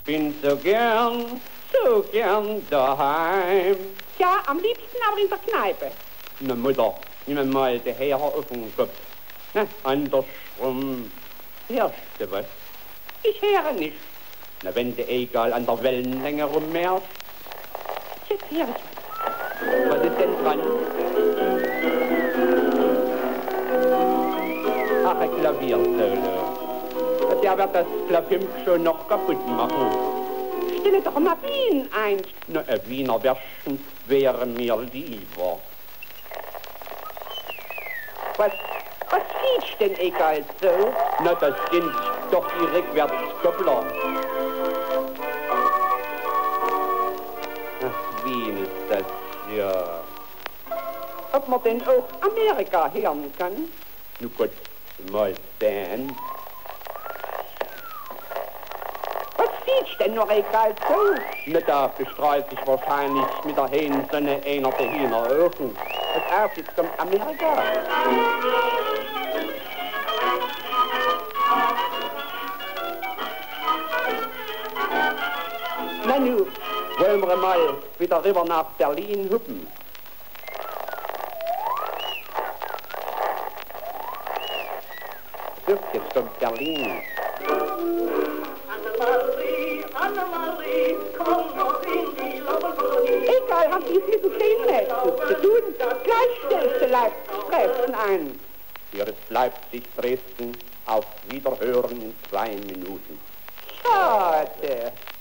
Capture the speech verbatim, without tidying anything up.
Bin so gern, so gern daheim. Ja, am liebsten aber in der Kneipe. Na Mutter, nimm mir mal die Haare auf den Kopf. Na, andersrum. Hörst du was? Ich höre nicht. Na, wenn du egal an der Wellenlänge rummehrst. Jetzt höre ich. Was ist denn dran? Ach, ein Klaviersolo. Der wird das Klavimp schon noch kaputt machen. Stelle doch mal Wien ein. Na, ein Wiener Wärchen wäre mir lieber. Was, was fietsch denn egal so? Na, das sind doch die Rückwärtskoppler. Ach, Wien ist das, ja. Ob man denn auch Amerika hören kann? Nu Gott, mal sehen. Was fietsch denn noch egal so? Na, da bestrahlt sich wahrscheinlich mit der hellen Sonne einer der Hühner Augen. Pass auf, jetzt kommt Amerika. Na nu, wollen wir mal wieder rüber nach Berlin huppen. So, jetzt kommt Berlin. Annemarie, Annemarie, komm noch in die Laboratorie. Egal, haben die viel zu viel mehr zu tun. Gleich stellst du Leipzig-Dresden ein. Hier ist Leipzig-Dresden. Auf Wiederhören in zwei Minuten. Schade.